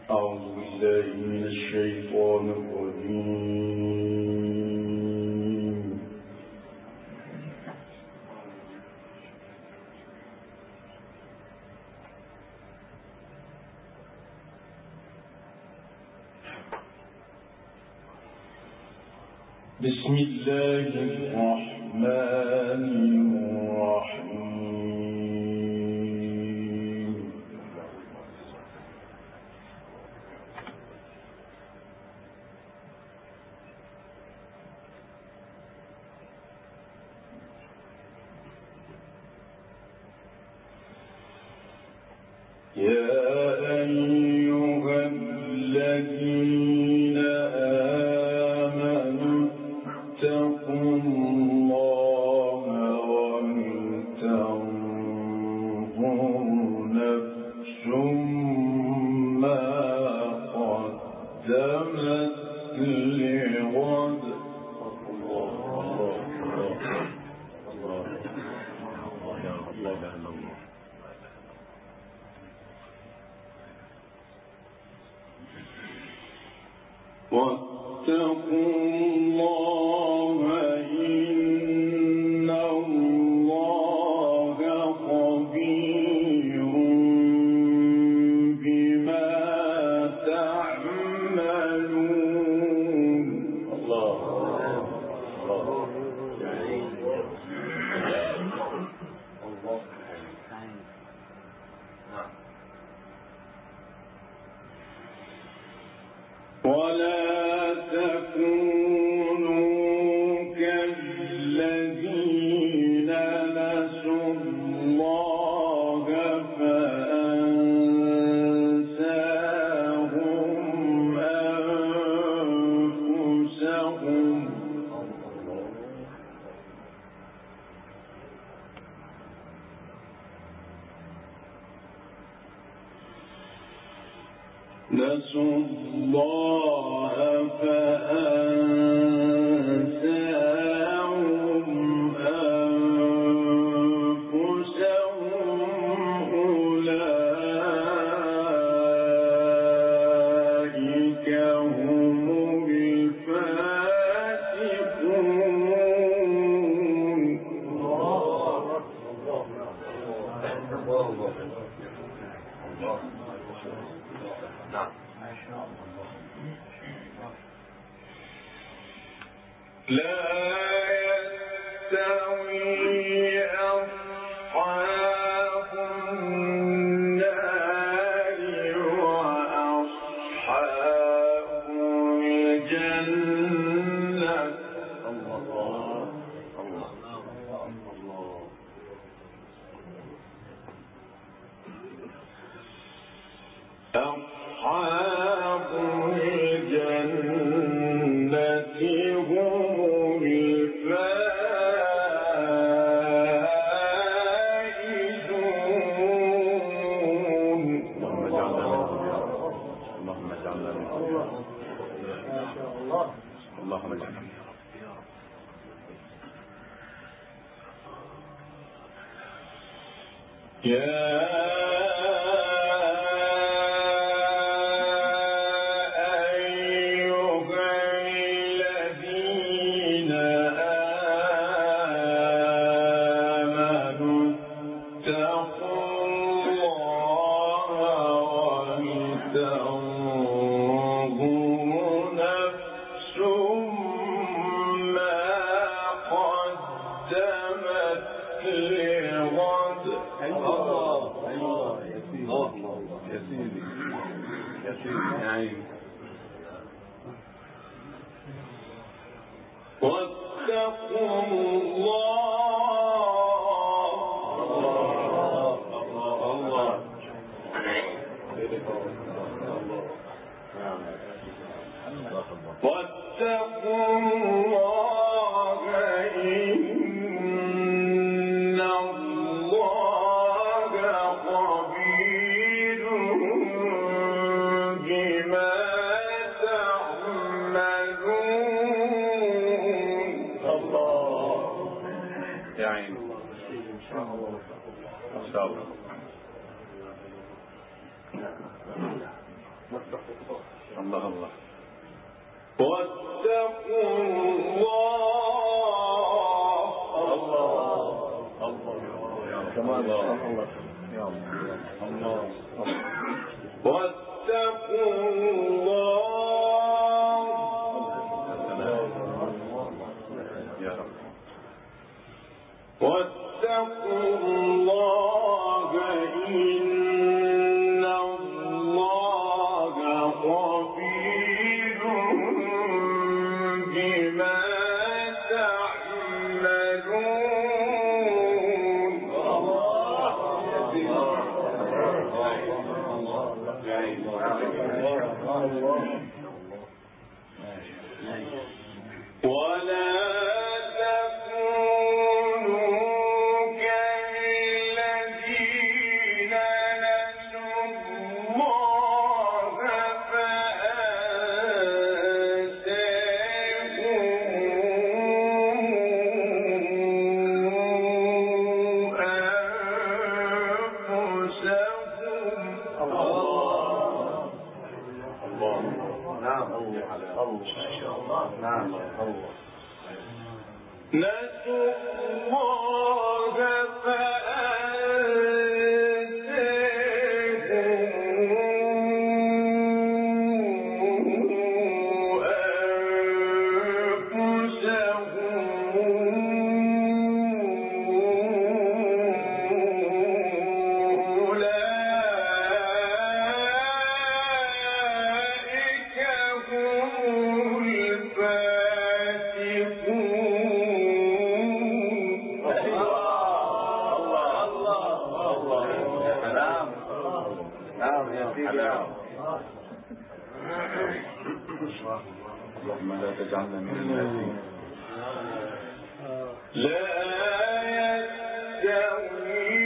أعوذ بالله من الشيطان الرجيم. بسم الله الرحمن الرحيم. يا أيها الذين آمنوا اتقوا الله ولتنظر نفس ما قدمت لغد. واتقوا الله إن الله خبير بما تعملون. الله ولا تكونوا كالذين نسوا الله فأنساهم أنفسهم. نسوا الله فأنساهم أنفسهم. أولئك هم الفاسقون. لا يستوي أصحاب النار وأصحاب الجنة. أصحاب الجنة هم الفائزون. اللهم اجعلنا منهم. اللهم اجعلنا منهم. واتقوا الله إن الله خبير بما تعملون. الله يا عين إن شاء الله. الله الله. واتقوا الله كمان الله واتقوا يا رب. واتقوا الله إن الله خبير بما تعملون. ولا نسوا الله اللهم لا تجعلنا من الناسين. لا يستوي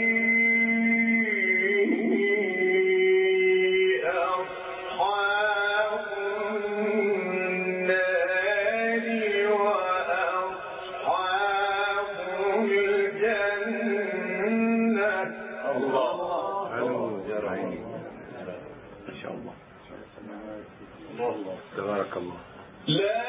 أصحاب النار وأصحاب الجنة. الله يا رحيم. ما شاء الله تبارك الله. لا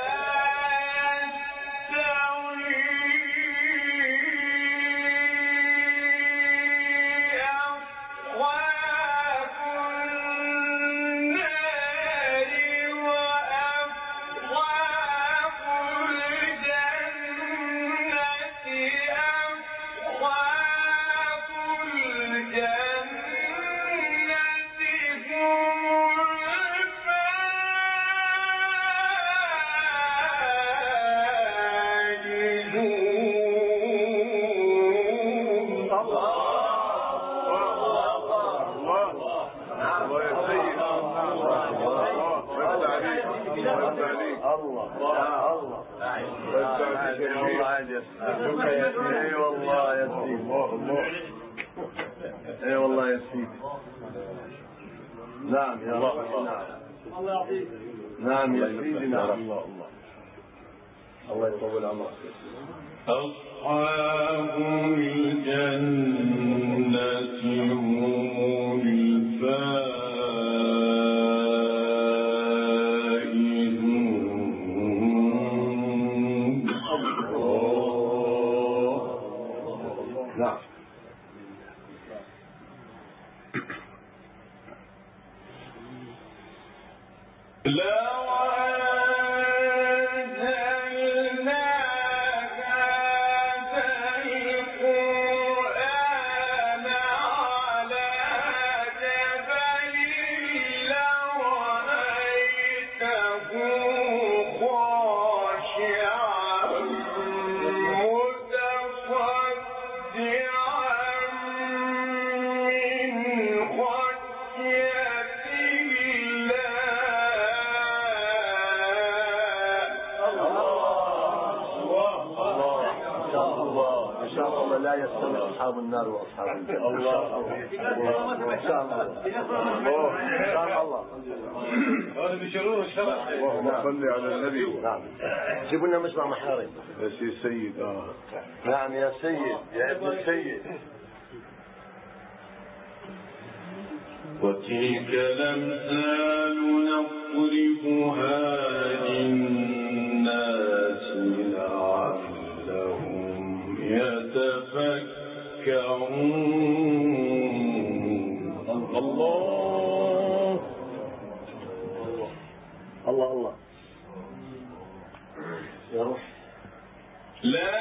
اي والله يا سيدي. نعم يا رب. الله يعطيك. نعم يا سيدي. نعم الله يطول عمرك. أصحاب الجنة هم الفائزون. نعم. لا يستوي أصحاب النار وأصحاب الجنة. الله إن شاء الله. هذا بيشيلون الشرع. اللهم صل على النبي. نعم. جيبوا لنا مجمع محارم. يا سيد. نعم يا سيد، يا ابن السيد. وتلك الأمثال نضربها للناس لعلهم يتفكرون. الله الله الله يا روح. لا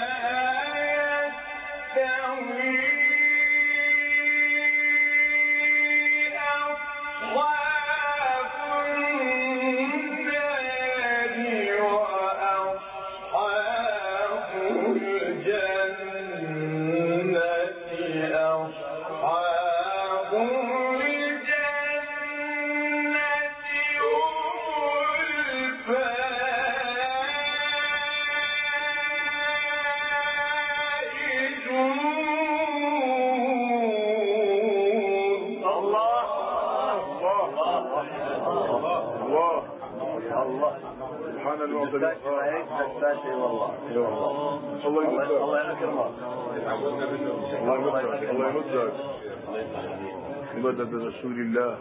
يستوي أصحاب النار وأصحاب الجنة أصحاب سبحان المعطي والله الله يكرمك الله يمدك مدد رسول الله.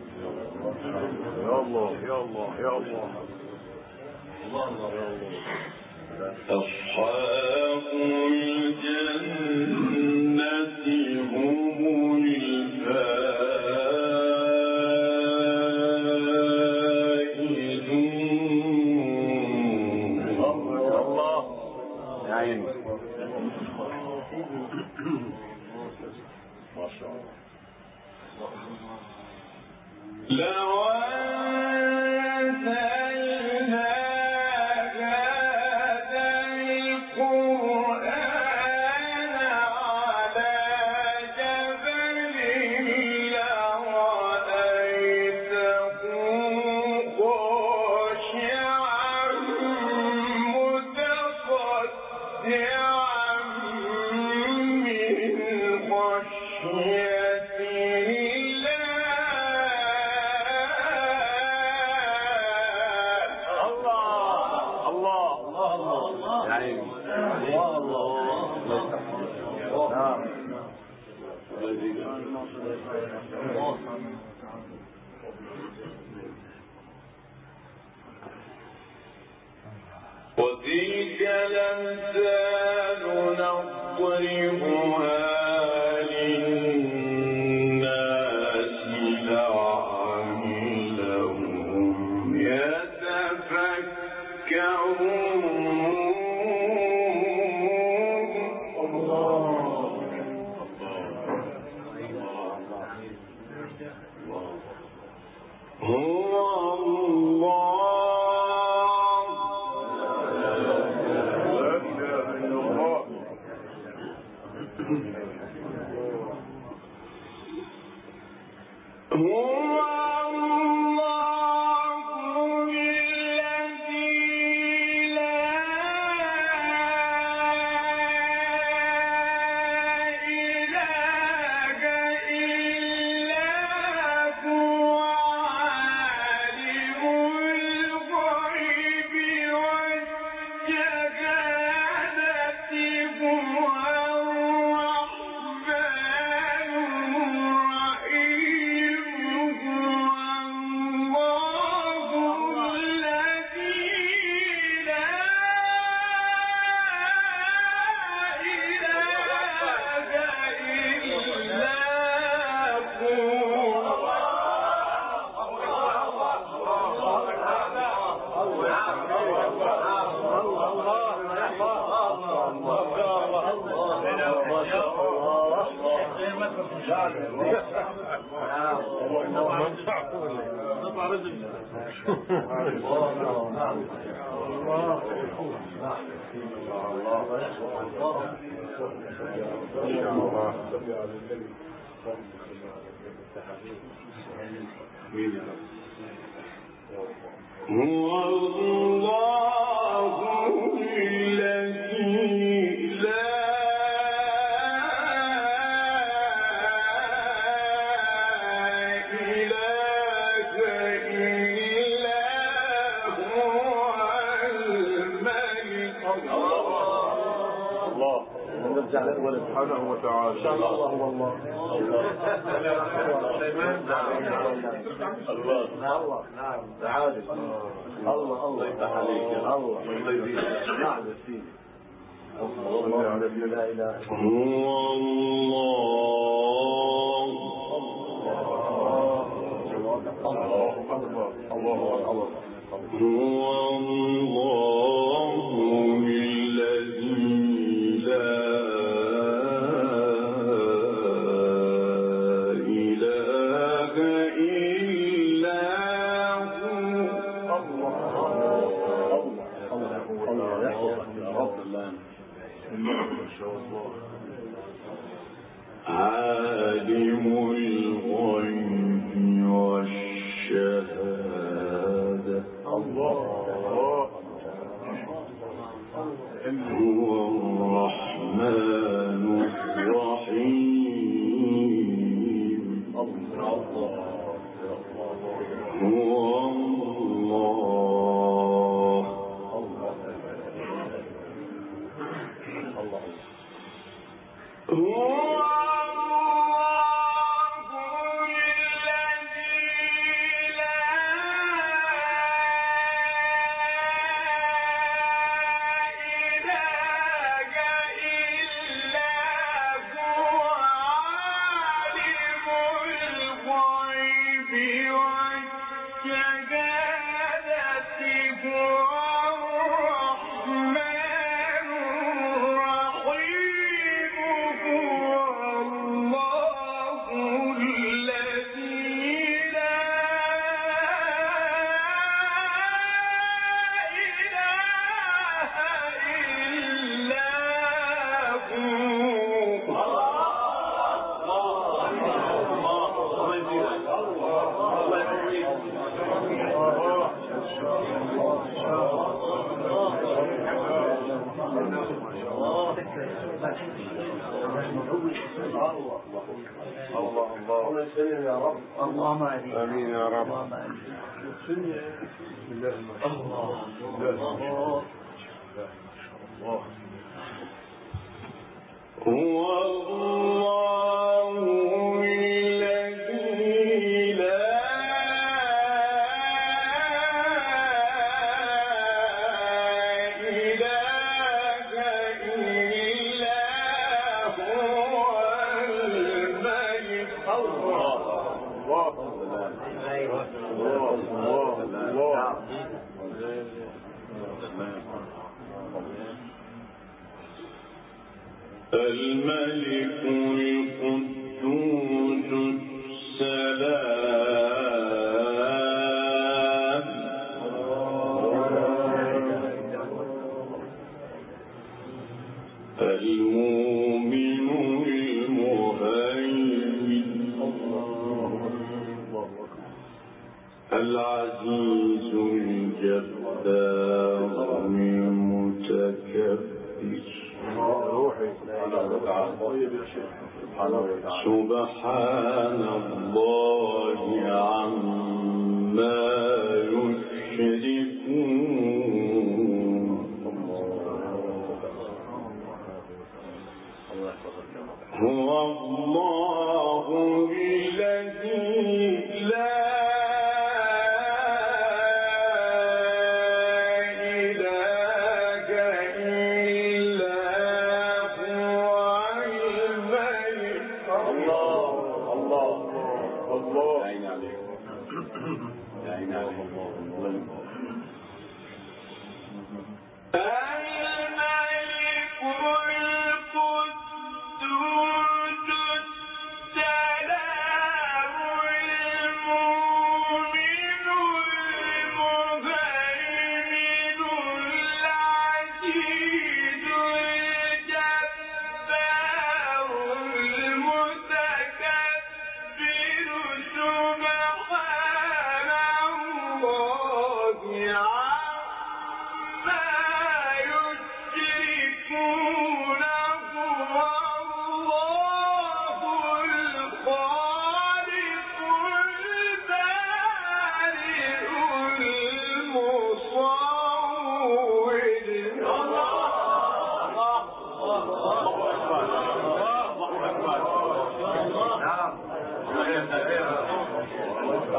يا الله يا الله يا الله. أصحاب الجنة هم الفائزون. الله يا عيني ما شاء الله. لو أنزلنا هذا القرآن على جبل لرأيته خاشعا متصدعا من خشية وتلك الأمثال نضربها للناس لعلهم يتفكرون. هو الله الذي لا إله إلا هو الملك. الله سبحانه وتعالى. الله والله الله نعم تعالى الله يفتح عليك الله نعم يا سيدي الله لا اله الا الله عالم الغيب والشهادة الله هو الرحمن الرحيم هو آمين يا رب. بسم الله هو الله الذي لا إله إلا هو الملك الملك القدوس السلام المؤمن المهيمن العزيز الجبار المتكبر سبحان الله عما يشركون هو الله الذي لا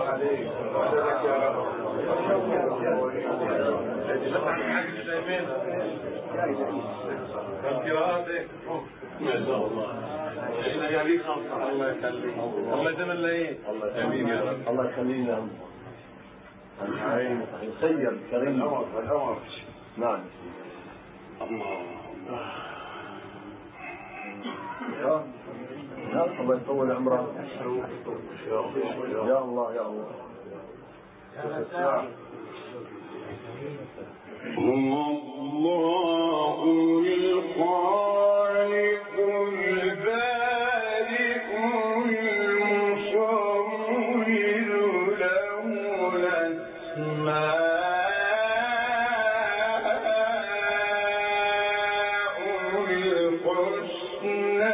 عليك ما شاء الله. احنا قاعدين خاصة. الله يخليك. الله يديم الليل. امين يا رب. الله يخلينا الخير الكريم. الأمر. نعم. الله يطول عمره. يا الله يا الله. هو الله الخالق البارئ المصور له الأسماء الحسنى.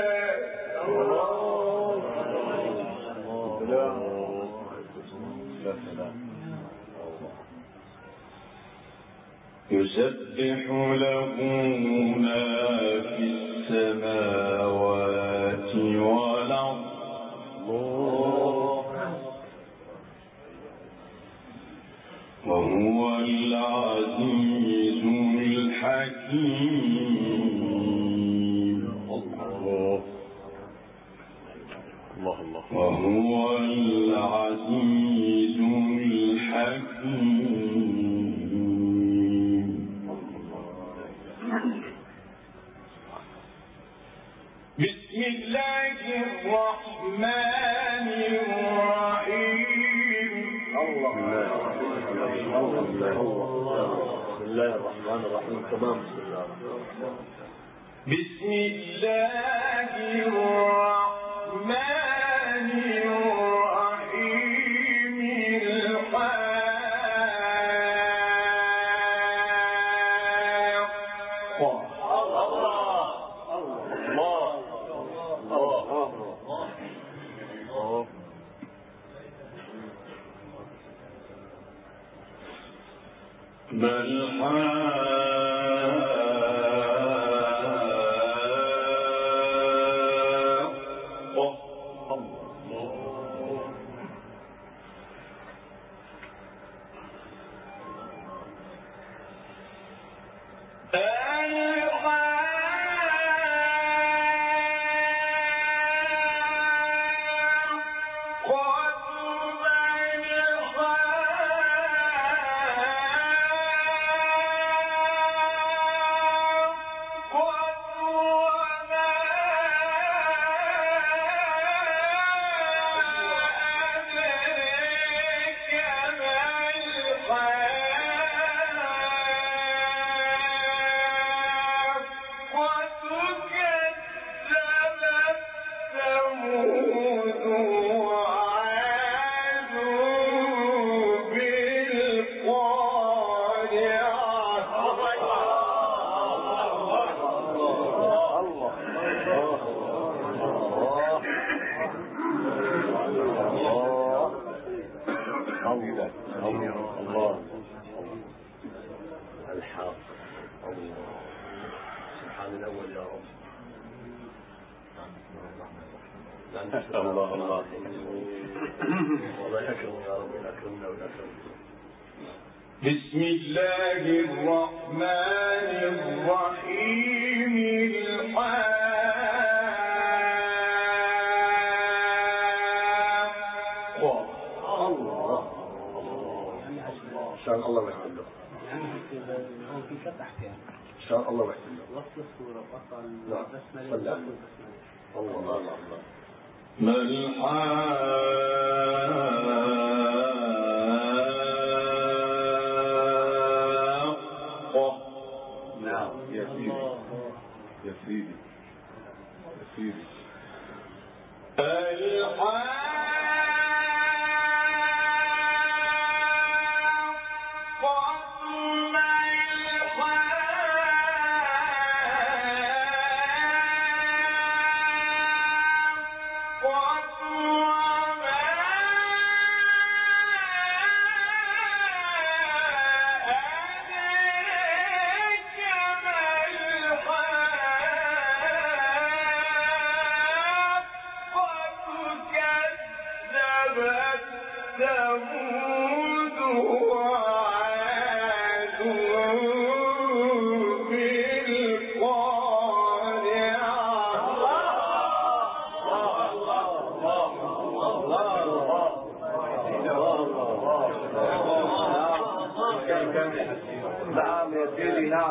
يسبح له ما في السماوات والأرض وهو العزيز الحكيم. وهو العزيز الحكيم. بسم الله الرحمن الرحيم. بسم الله الرحمن الرحيم. تمام. بسم الله الرحمن الرحيم. الله الحق. سبحان الأول يا رب. الله الله. الله يكرم يا رب. أكرمنا والأكرم. بسم الله الرحمن الرحيم. شاء الله وحده. شاء الله وحده. وصل الصورة وقطع البسملة. الله الله الله. ما الحاقة. نعم يا سيدي يا سيدي يا سيدي.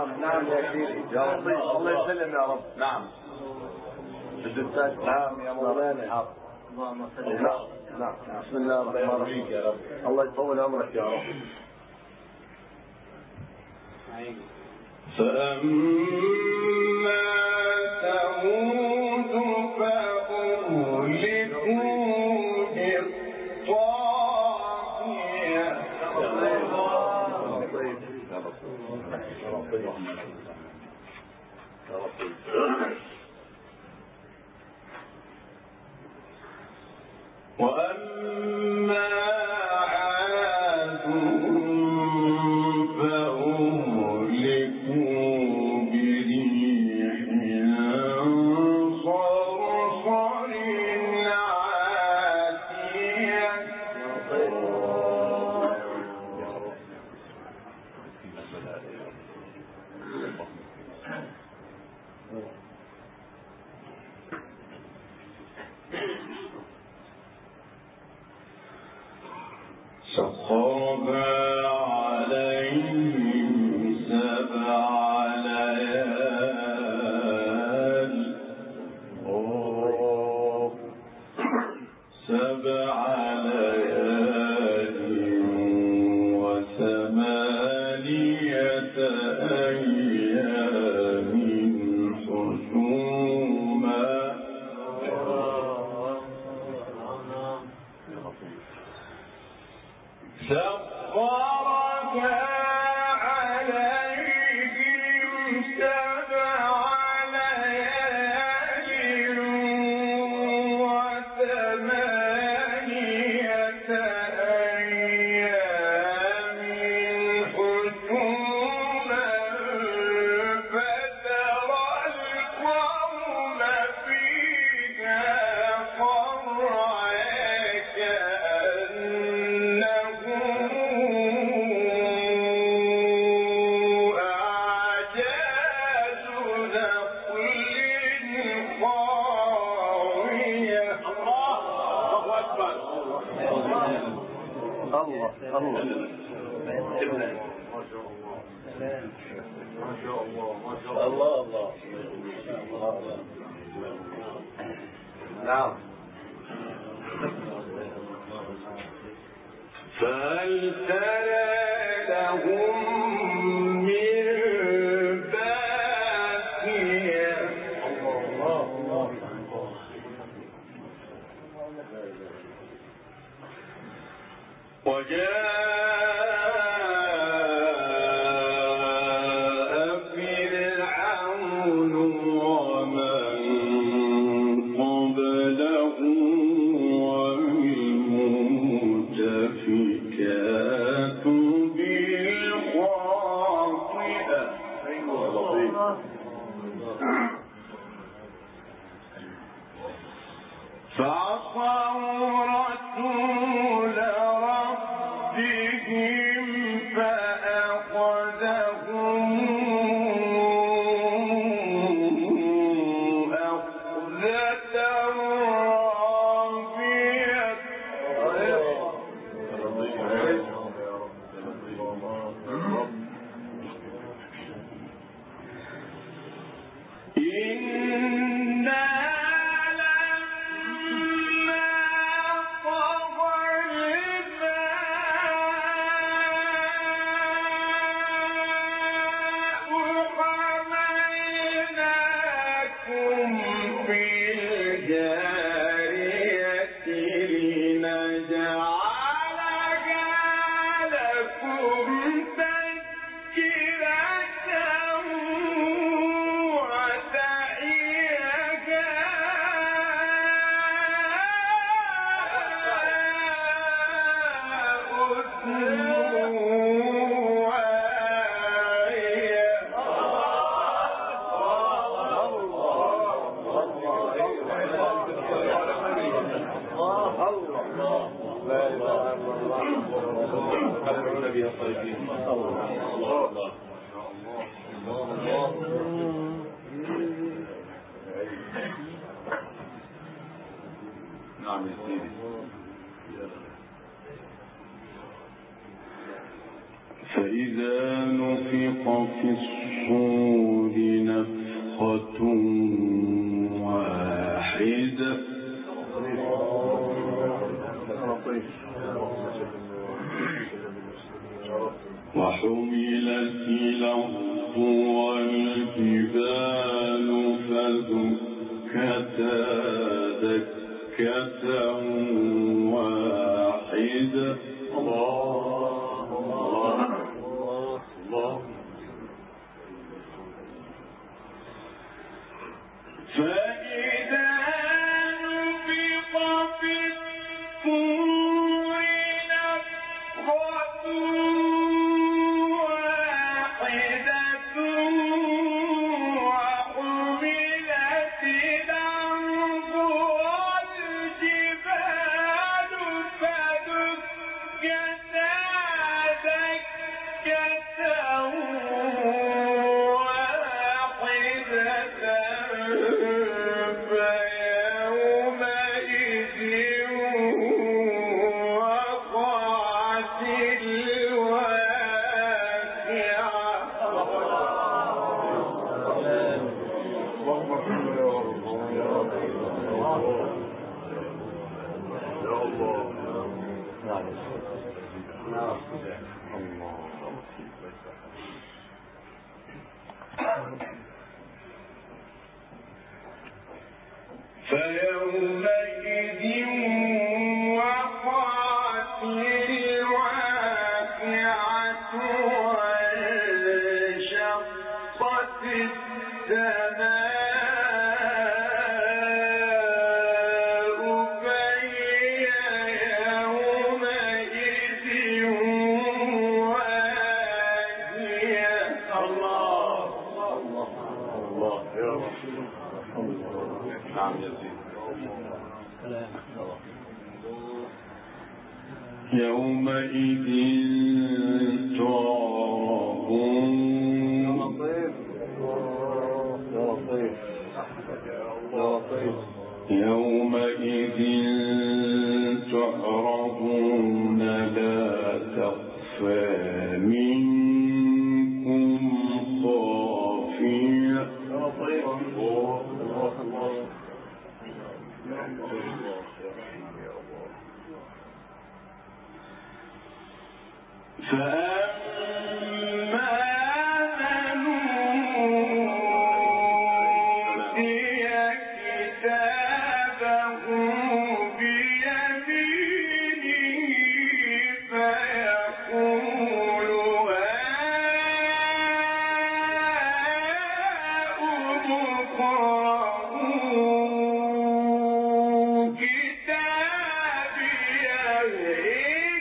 نعم يا سيدي يا رب الله يسلم يا رب. نعم نعم يا مولانا. اللهم صل نعم بسم الله الرحمن الرحيم يا رب. الله يطول عمرك يا رب. فأما ثمود فأهلكوا بالطاغية. وأما عاد فأهلكوا بريح صرصر عاتية. سخرها عليهم 7 ليال 7 ليال و8 أيام حسوما. سخرها عليهم 7 ليال و8 أيام حسوما فترى القوم فيها صرعى كأنهم أعجاز نخل خاوية. الله أكبر. الله الله الله. نعم. فهل ترى لهم من باقية. وجاء فرعون ومن قبله والمؤتفكات بالخاطئة. فعصوا رسول ربهم فأخذهم أخذة رابية. إنا لما طغى الماء حملناكم في الجارية لنجعلها لكم تذكرة وتعيها أذن واعية. نعم يا سيدي. فإذا نفخ في الصور الصور نفخة واحدة وحملت الأرض والجبال فدكتا دكة واحدة الله الله الله فإذا نفخ في الصور نفخة واحدة وحملت الأرض والجبال فدكتا دكة فيومئذ وقعت الواقعة وانشقت السماء فهي يومئذ واهية الله الله يا رب نعم يزيد يومئذ تعرضون يومئذ تعرضون لا تخفى منكم خافية فأما من أوتي كتابه بيمينه فيقول هاؤم اقرءوا كتابيه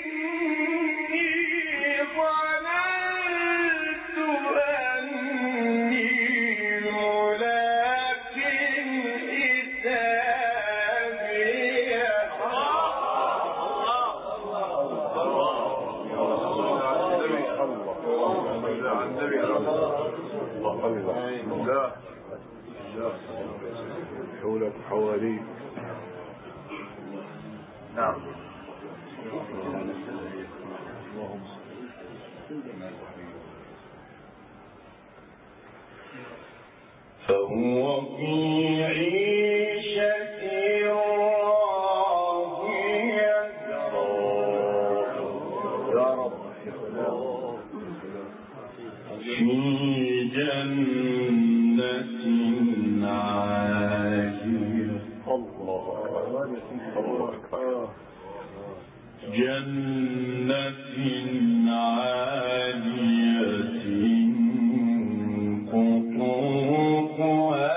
حولك حواليك نعم فهو في عيشة راضية يا رب في جنة عالية الله جنة عالية قطوفها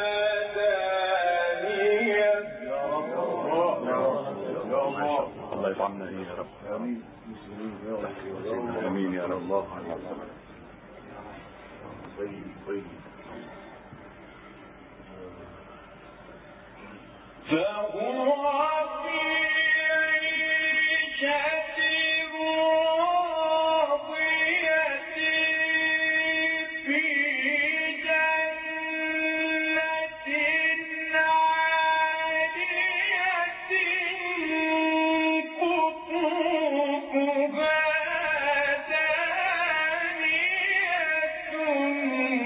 دانية الله يطعمنا يا رب امين امين يا رب الله طيب طيب فهو في عيشة راضية في جنة عالية قطوفها دانية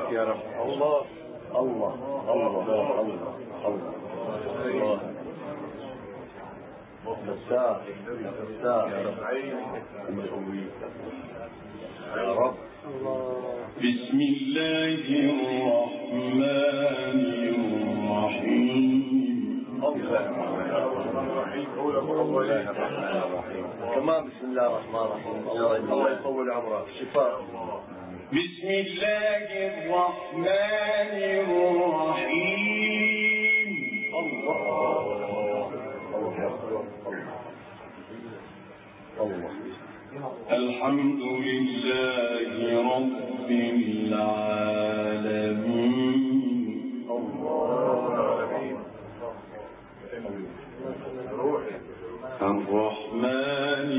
يا رب. الله الله الله الله الله مساء يا رب. بسم الله الرحمن الرحيم. كمان بسم الله الرحمن الرحيم. الله يطول عمرك. شفاء. بسم الله الرحمن الرحيم. الله الحمد لله رب العالمين. الرحمن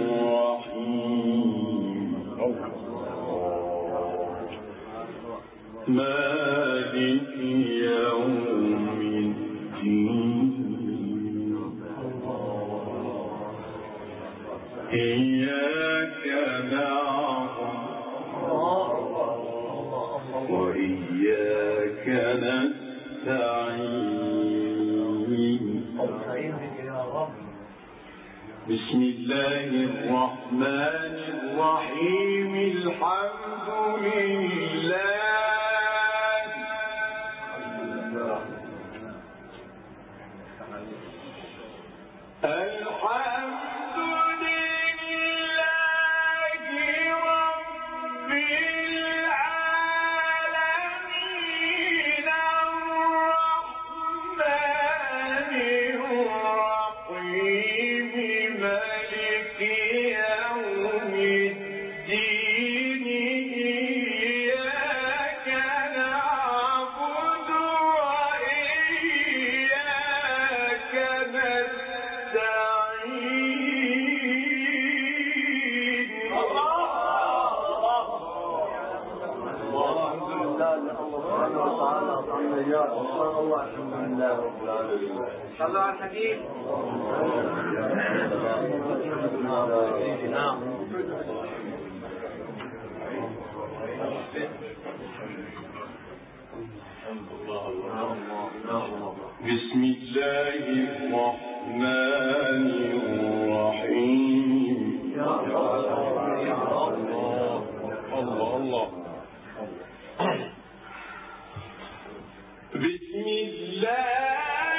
الرحيم. مالك يوم الدين. إياك نعبد وإياك نستعين. بسم الله الرحمن الرحيم. الحمد لله صلوا على الحبيب. بسم الله الرحمن الرحيم. الله بسم الله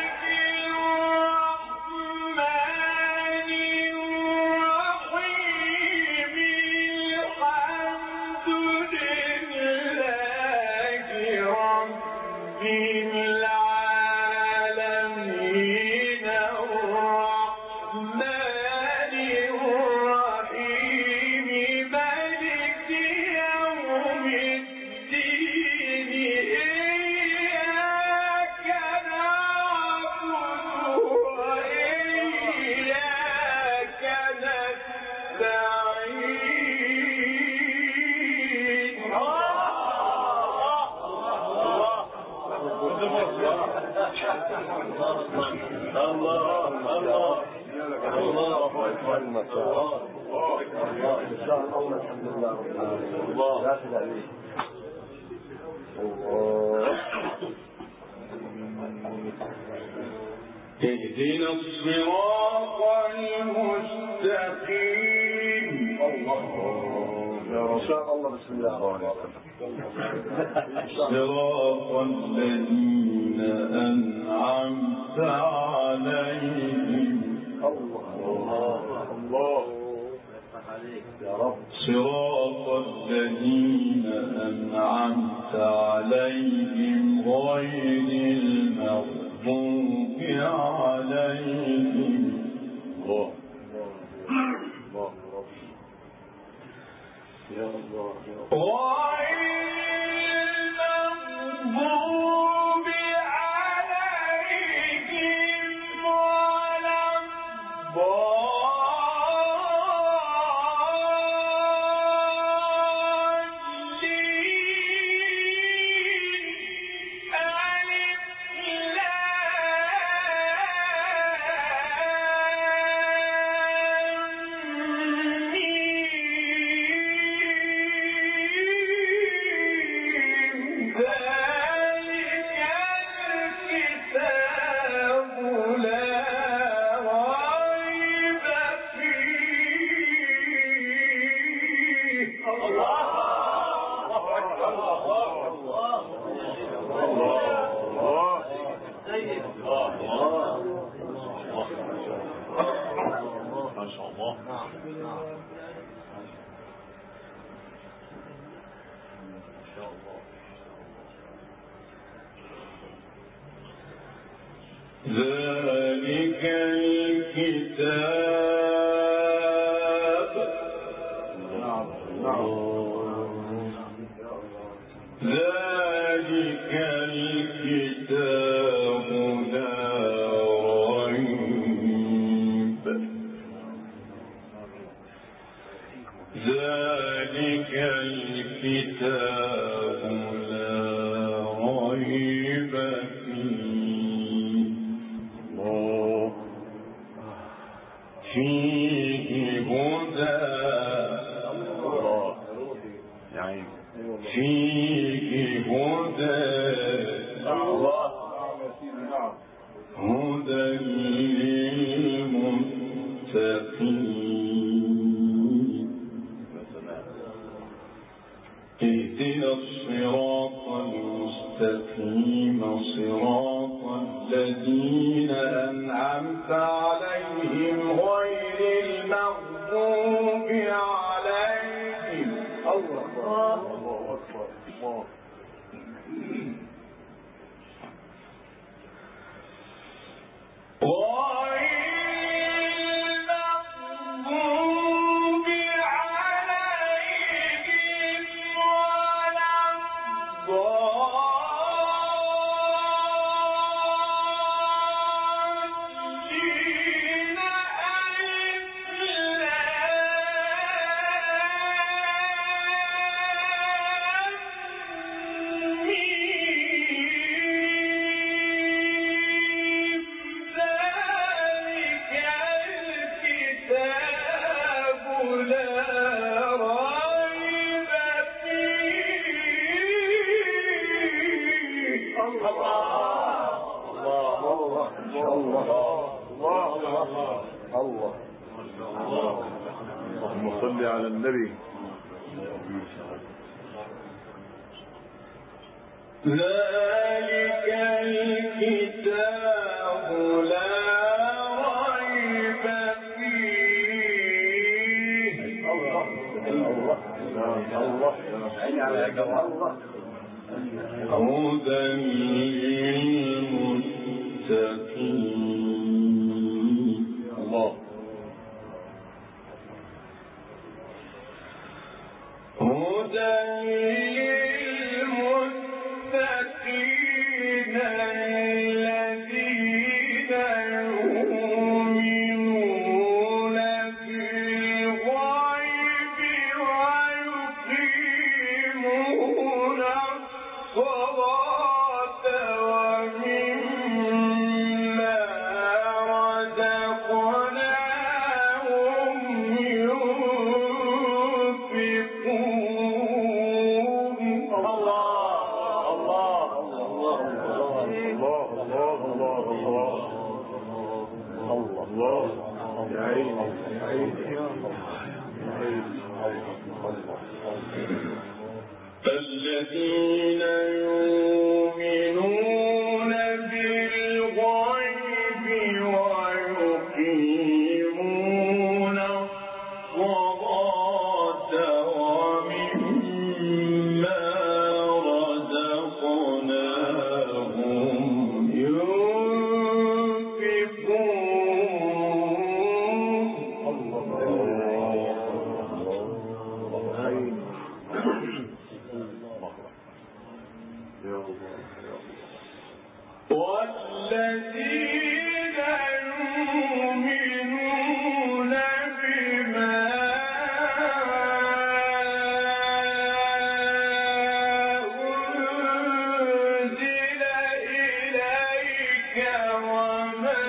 اهدنا الصراط المستقيم. يا رسول الله. بسم الله الرحمن صراط الذين أنعمت عليهم. الله يا رب. صراط الذين أنعمت عليهم غير المغضوب عليهم. الله يا الله غير المغضوب عليهم ولا الضالين. ذلك الكتاب ذلك الكتاب لا ريب ذلك الكتاب لا ريب فيه هدى فيه هدى هدى للمتقين اهدنا الصراط المستقيم صراط الذين أنعمت عليهم غير المغضوب عليهم الله أكبر الله اللهم صل على النبي ذلك الكتاب لا ريب فيه هدى للمتقين الله هدى للمتقين الذين يؤمنون بالغيب ويقيمون الصلاة ومما رزقناهم الذين يؤمنون بالغيب ويقيمون الصلاة ومما رزقناهم والذين يؤمنون بما أنزل إليك وما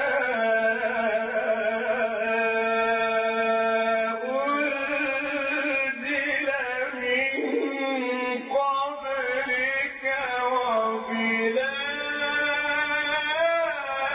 أنزل من قبلك وبالآخرة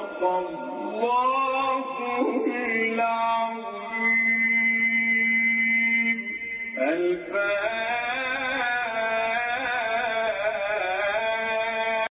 صدق الله العظيم. الفاتحة.